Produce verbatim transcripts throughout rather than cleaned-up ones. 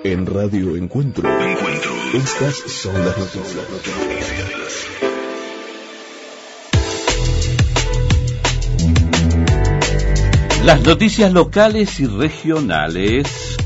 En Radio Encuentro. Encuentro. Estas son las noticias. Las noticias locales y regionales.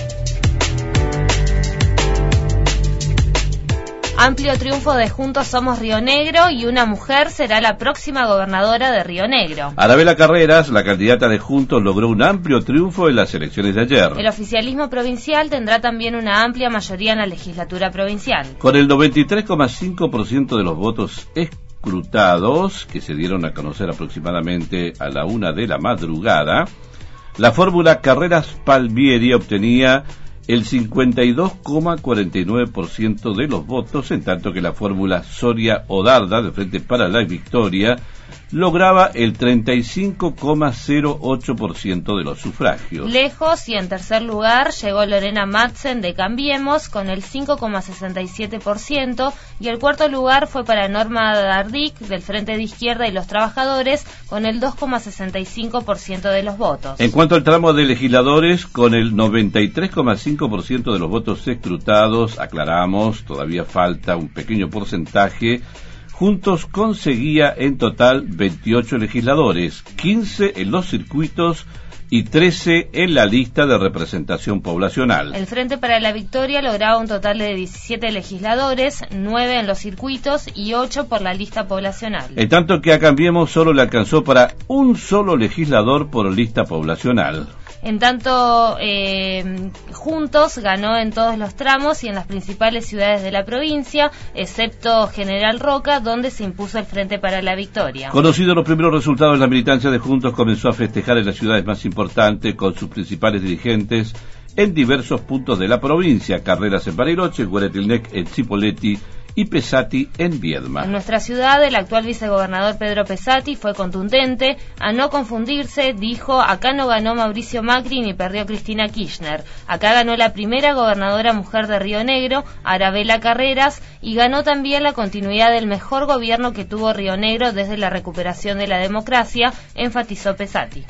Amplio triunfo de Juntos Somos Río Negro y una mujer será la próxima gobernadora de Río Negro. Arabela Carreras, la candidata de Juntos, logró un amplio triunfo en las elecciones de ayer. El oficialismo provincial tendrá también una amplia mayoría en la legislatura provincial. Con el noventa y tres coma cinco por ciento de los votos escrutados, que se dieron a conocer aproximadamente a la una de la madrugada, la fórmula Carreras-Palmieri obtenía el cincuenta y dos coma cuarenta y nueve por ciento de los votos, en tanto que la fórmula Soria-Odarda, de Frente para la Victoria, lograba el treinta y cinco coma cero ocho por ciento de los sufragios. Lejos y en tercer lugar llegó Lorena Madsen de Cambiemos con el cinco coma sesenta y siete por ciento y el cuarto lugar fue para Norma Dardic del Frente de Izquierda y los Trabajadores con el dos coma sesenta y cinco por ciento de los votos. En cuanto al tramo de legisladores, con el noventa y tres coma cinco por ciento de los votos escrutados, aclaramos, todavía falta un pequeño porcentaje. Juntos conseguía en total veintiocho legisladores, quince en los circuitos y trece en la lista de representación poblacional. El Frente para la Victoria lograba un total de diecisiete legisladores, nueve en los circuitos y ocho por la lista poblacional. En tanto que a Cambiemos solo le alcanzó para un solo legislador por lista poblacional. En tanto, eh, Juntos ganó en todos los tramos y en las principales ciudades de la provincia, excepto General Roca, donde se impuso el Frente para la Victoria. Conocidos los primeros resultados, la militancia de Juntos comenzó a festejar en las ciudades más importantes con sus principales dirigentes en diversos puntos de la provincia: Carreras en Bariloche, Guaretilnec en Cipolletti y Pesati en Viedma. En nuestra ciudad, el actual vicegobernador Pedro Pesati fue contundente. A no confundirse, dijo: acá no ganó Mauricio Macri ni perdió Cristina Kirchner. Acá ganó la primera gobernadora mujer de Río Negro, Arabela Carreras, y ganó también la continuidad del mejor gobierno que tuvo Río Negro desde la recuperación de la democracia, enfatizó Pesati.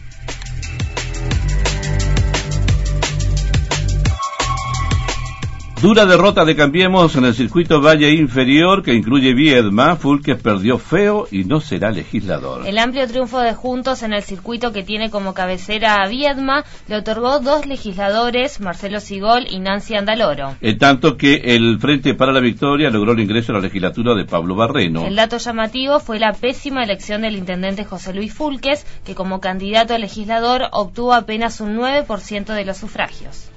Dura derrota de Cambiemos en el circuito Valle Inferior, que incluye Viedma. Fulques perdió feo y no será legislador. El amplio triunfo de Juntos en el circuito, que tiene como cabecera a Viedma, le otorgó dos legisladores, Marcelo Sigol y Nancy Andaloro. En tanto que el Frente para la Victoria logró el ingreso a la legislatura de Pablo Barreno. El dato llamativo fue la pésima elección del intendente José Luis Fulques, que como candidato a legislador obtuvo apenas un nueve por ciento de los sufragios.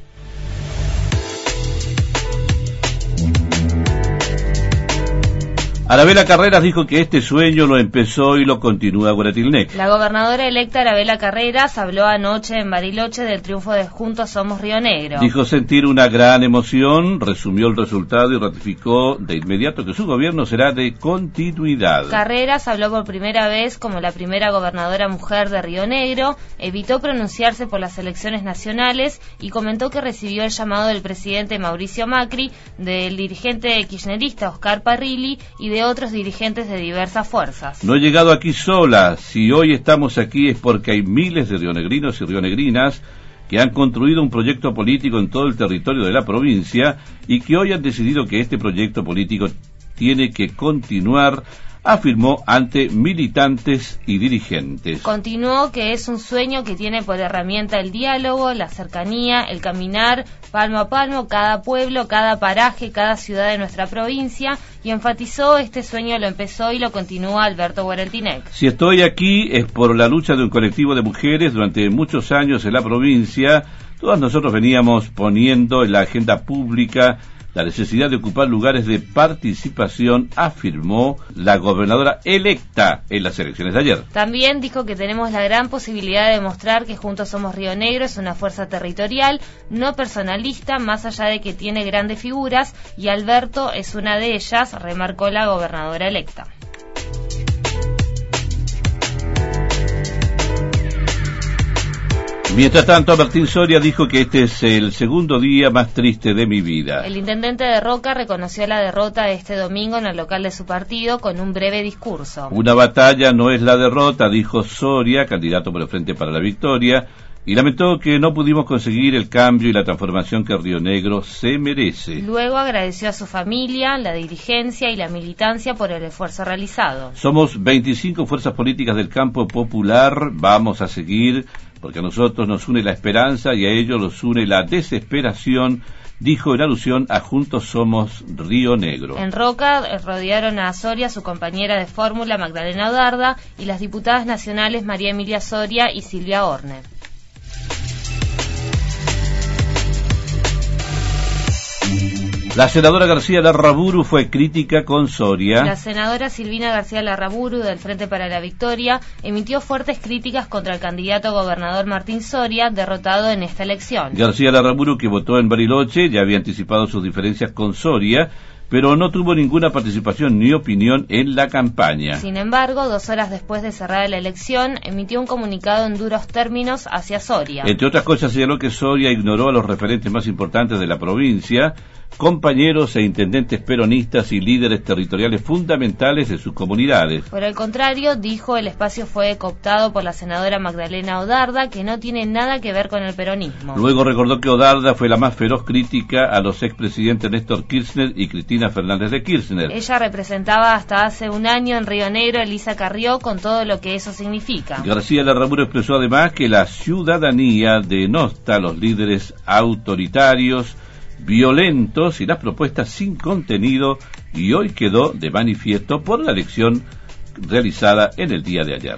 Arabela Carreras dijo que este sueño lo empezó y lo continúa Guaretilnec. La gobernadora electa Arabela Carreras habló anoche en Bariloche del triunfo de Juntos Somos Río Negro. Dijo sentir una gran emoción, resumió el resultado y ratificó de inmediato que su gobierno será de continuidad. Carreras habló por primera vez como la primera gobernadora mujer de Río Negro, evitó pronunciarse por las elecciones nacionales y comentó que recibió el llamado del presidente Mauricio Macri, del dirigente kirchnerista Oscar Parrilli y de otros dirigentes de diversas fuerzas. No he llegado aquí sola. Si hoy estamos aquí es porque hay miles de rionegrinos y rionegrinas que han construido un proyecto político en todo el territorio de la provincia y que hoy han decidido que este proyecto político tiene que continuar, afirmó ante militantes y dirigentes. Continuó que es un sueño que tiene por herramienta el diálogo, la cercanía, el caminar palmo a palmo, cada pueblo, cada paraje, cada ciudad de nuestra provincia, y enfatizó este sueño lo empezó y lo continúa Alberto Guaretilnec. Si estoy aquí es por la lucha de un colectivo de mujeres durante muchos años en la provincia. Todas nosotros veníamos poniendo en la agenda pública la necesidad de ocupar lugares de participación, afirmó la gobernadora electa en las elecciones de ayer. También dijo que tenemos la gran posibilidad de demostrar que Juntos Somos Río Negro es una fuerza territorial, no personalista, más allá de que tiene grandes figuras, y Alberto es una de ellas, remarcó la gobernadora electa. Mientras tanto, Martín Soria dijo que este es el segundo día más triste de mi vida. El intendente de Roca reconoció la derrota este domingo en el local de su partido con un breve discurso. Una batalla no es la derrota, dijo Soria, candidato por el Frente para la Victoria, y lamentó que no pudimos conseguir el cambio y la transformación que Río Negro se merece. Luego agradeció a su familia, la dirigencia y la militancia por el esfuerzo realizado. Somos veinticinco fuerzas políticas del campo popular, vamos a seguir, porque a nosotros nos une la esperanza y a ellos los une la desesperación, dijo en alusión a Juntos Somos Río Negro. En Roca rodearon a Soria, su compañera de fórmula Magdalena Odarda, y las diputadas nacionales María Emilia Soria y Silvia Horne. La senadora García Larraburu fue crítica con Soria. La senadora Silvina García Larraburu, del Frente para la Victoria, emitió fuertes críticas contra el candidato a gobernador Martín Soria, derrotado en esta elección. García Larraburu, que votó en Bariloche, ya había anticipado sus diferencias con Soria, pero no tuvo ninguna participación ni opinión en la campaña. Sin embargo, dos horas después de cerrada la elección, emitió un comunicado en duros términos hacia Soria. Entre otras cosas, señaló que Soria ignoró a los referentes más importantes de la provincia, compañeros e intendentes peronistas y líderes territoriales fundamentales de sus comunidades. Por el contrario, dijo, el espacio fue cooptado por la senadora Magdalena Odarda, que no tiene nada que ver con el peronismo. Luego recordó que Odarda fue la más feroz crítica a los expresidentes Néstor Kirchner y Cristina Fernández de Kirchner. Ella representaba hasta hace un año en Río Negro a Elisa Carrió, con todo lo que eso significa. García Larraburu expresó además que la ciudadanía denota a los líderes autoritarios, violentos y las propuestas sin contenido, y hoy quedó de manifiesto por la elección realizada en el día de ayer.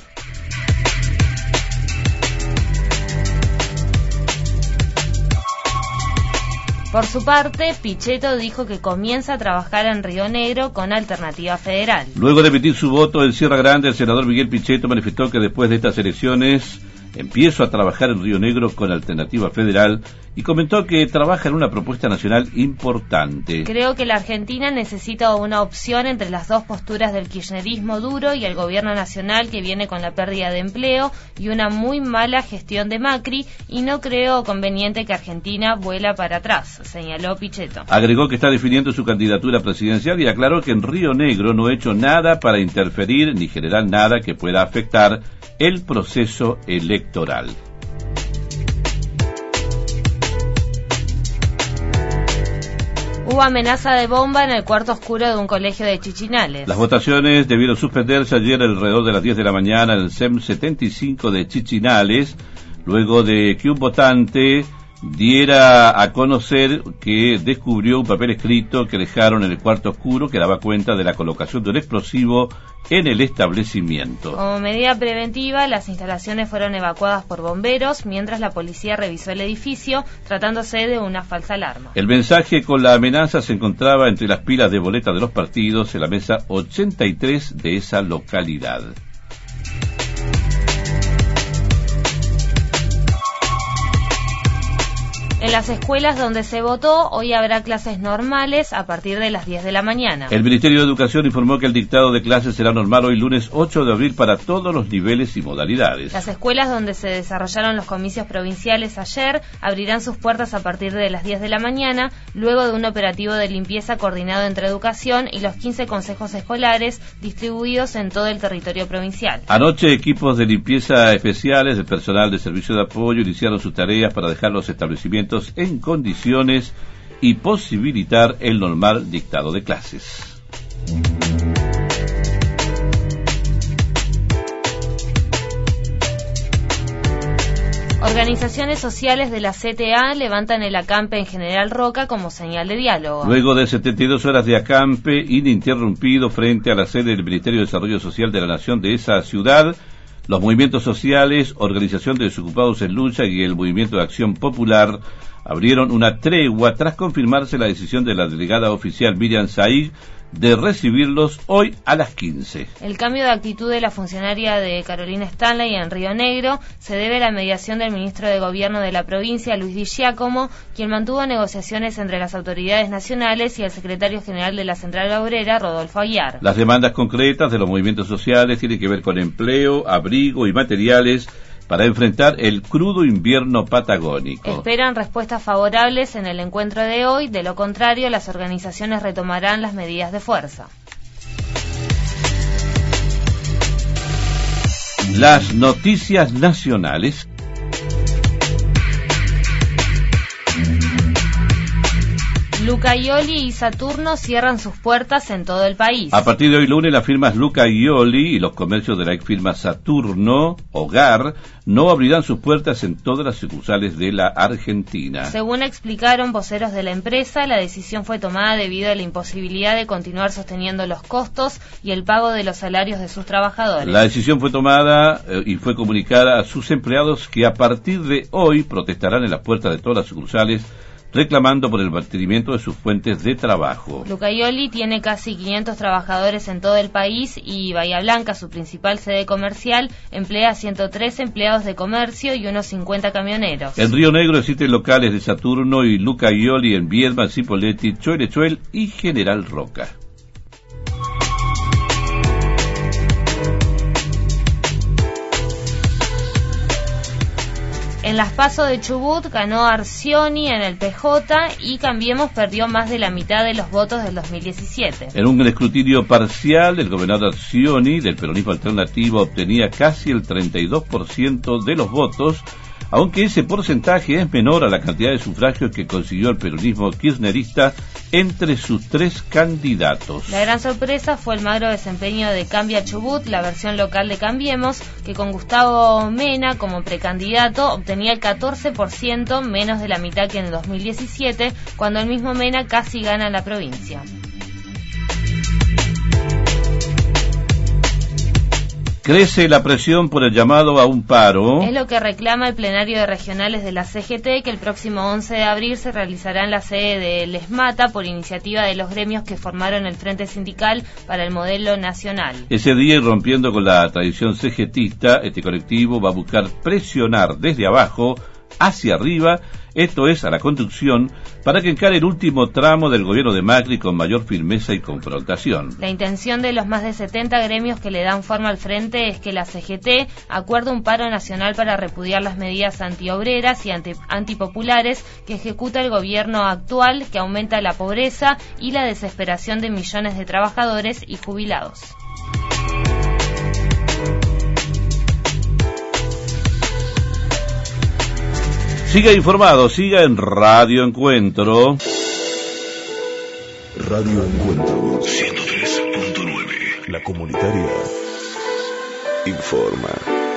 Por su parte, Pichetto dijo que comienza a trabajar en Río Negro con Alternativa Federal. Luego de emitir su voto en Sierra Grande, el senador Miguel Pichetto manifestó que después de estas elecciones empiezo a trabajar en Río Negro con Alternativa Federal y comentó que trabaja en una propuesta nacional importante. Creo que la Argentina necesita una opción entre las dos posturas del kirchnerismo duro y el gobierno nacional, que viene con la pérdida de empleo y una muy mala gestión de Macri, y no creo conveniente que Argentina vuela para atrás, señaló Pichetto. Agregó que está definiendo su candidatura presidencial y aclaró que en Río Negro no ha hecho nada para interferir ni generar nada que pueda afectar el proceso electoral. Hubo amenaza de bomba en el cuarto oscuro de un colegio de Chichinales. Las votaciones debieron suspenderse ayer alrededor de las diez de la mañana en el C E M setenta y cinco de Chichinales, luego de que un votante diera a conocer que descubrió un papel escrito que dejaron en el cuarto oscuro que daba cuenta de la colocación de un explosivo en el establecimiento. Como medida preventiva, las instalaciones fueron evacuadas por bomberos, mientras la policía revisó el edificio, tratándose de una falsa alarma. El mensaje con la amenaza se encontraba entre las pilas de boletas de los partidos en la mesa ochenta y tres de esa localidad. En las escuelas donde se votó, hoy habrá clases normales a partir de las diez de la mañana. El Ministerio de Educación informó que el dictado de clases será normal hoy lunes ocho de abril para todos los niveles y modalidades. Las escuelas donde se desarrollaron los comicios provinciales ayer abrirán sus puertas a partir de las diez de la mañana, luego de un operativo de limpieza coordinado entre Educación y los quince consejos escolares distribuidos en todo el territorio provincial. Anoche, equipos de limpieza especiales del personal de servicio de apoyo iniciaron sus tareas para dejar los establecimientos en condiciones y posibilitar el normal dictado de clases. Organizaciones sociales de la C T A levantan el acampe en General Roca como señal de diálogo. Luego de setenta y dos horas de acampe ininterrumpido frente a la sede del Ministerio de Desarrollo Social de la Nación de esa ciudad, los movimientos sociales, Organización de Desocupados en Lucha y el Movimiento de Acción Popular abrieron una tregua tras confirmarse la decisión de la delegada oficial Miriam Saig de recibirlos hoy a las quince. El cambio de actitud de la funcionaria de Carolina Stanley en Río Negro se debe a la mediación del ministro de Gobierno de la provincia, Luis Di Giacomo, quien mantuvo negociaciones entre las autoridades nacionales y el secretario general de la Central Obrera, Rodolfo Aguiar. Las demandas concretas de los movimientos sociales tienen que ver con empleo, abrigo y materiales para enfrentar el crudo invierno patagónico. Esperan respuestas favorables en el encuentro de hoy, de lo contrario las organizaciones retomarán las medidas de fuerza. Las noticias nacionales. Luca Ioli y Saturno cierran sus puertas en todo el país. A partir de hoy lunes, las firmas Luca Ioli y los comercios de la ex firma Saturno Hogar no abrirán sus puertas en todas las sucursales de la Argentina. Según explicaron voceros de la empresa, la decisión fue tomada debido a la imposibilidad de continuar sosteniendo los costos y el pago de los salarios de sus trabajadores. La decisión fue tomada eh, y fue comunicada a sus empleados, que a partir de hoy protestarán en las puertas de todas las sucursales reclamando por el mantenimiento de sus fuentes de trabajo. Luca Ioli tiene casi quinientos trabajadores en todo el país y Bahía Blanca, su principal sede comercial, emplea a ciento tres empleados de comercio y unos cincuenta camioneros. En Río Negro existen locales de Saturno y Luca Ioli en Viedma, Cipolletti, Choirechuel y General Roca. En las PASO de Chubut ganó Arcioni en el P J y Cambiemos perdió más de la mitad de los votos del dos mil diecisiete. En un escrutinio parcial, el gobernador Arcioni del peronismo alternativo obtenía casi el treinta y dos por ciento de los votos, aunque ese porcentaje es menor a la cantidad de sufragios que consiguió el peronismo kirchnerista entre sus tres candidatos. La gran sorpresa fue el magro desempeño de Cambia Chubut, la versión local de Cambiemos, que con Gustavo Mena como precandidato obtenía el catorce por ciento, menos de la mitad que en el dos mil diecisiete, cuando el mismo Mena casi gana la provincia. Crece la presión por el llamado a un paro. Es lo que reclama el plenario de regionales de la C G T, que el próximo once de abril se realizará en la sede de Les Mata por iniciativa de los gremios que formaron el Frente Sindical para el Modelo Nacional. Ese día, y rompiendo con la tradición cegetista, este colectivo va a buscar presionar desde abajo hacia arriba, esto es, a la conducción, para que encare el último tramo del gobierno de Macri con mayor firmeza y confrontación. La intención de los más de setenta gremios que le dan forma al frente es que la C G T acuerde un paro nacional para repudiar las medidas antiobreras y anti antipopulares que ejecuta el gobierno actual, que aumenta la pobreza y la desesperación de millones de trabajadores y jubilados. Siga informado, siga en Radio Encuentro. Radio Encuentro ciento tres punto nueve. La comunitaria informa.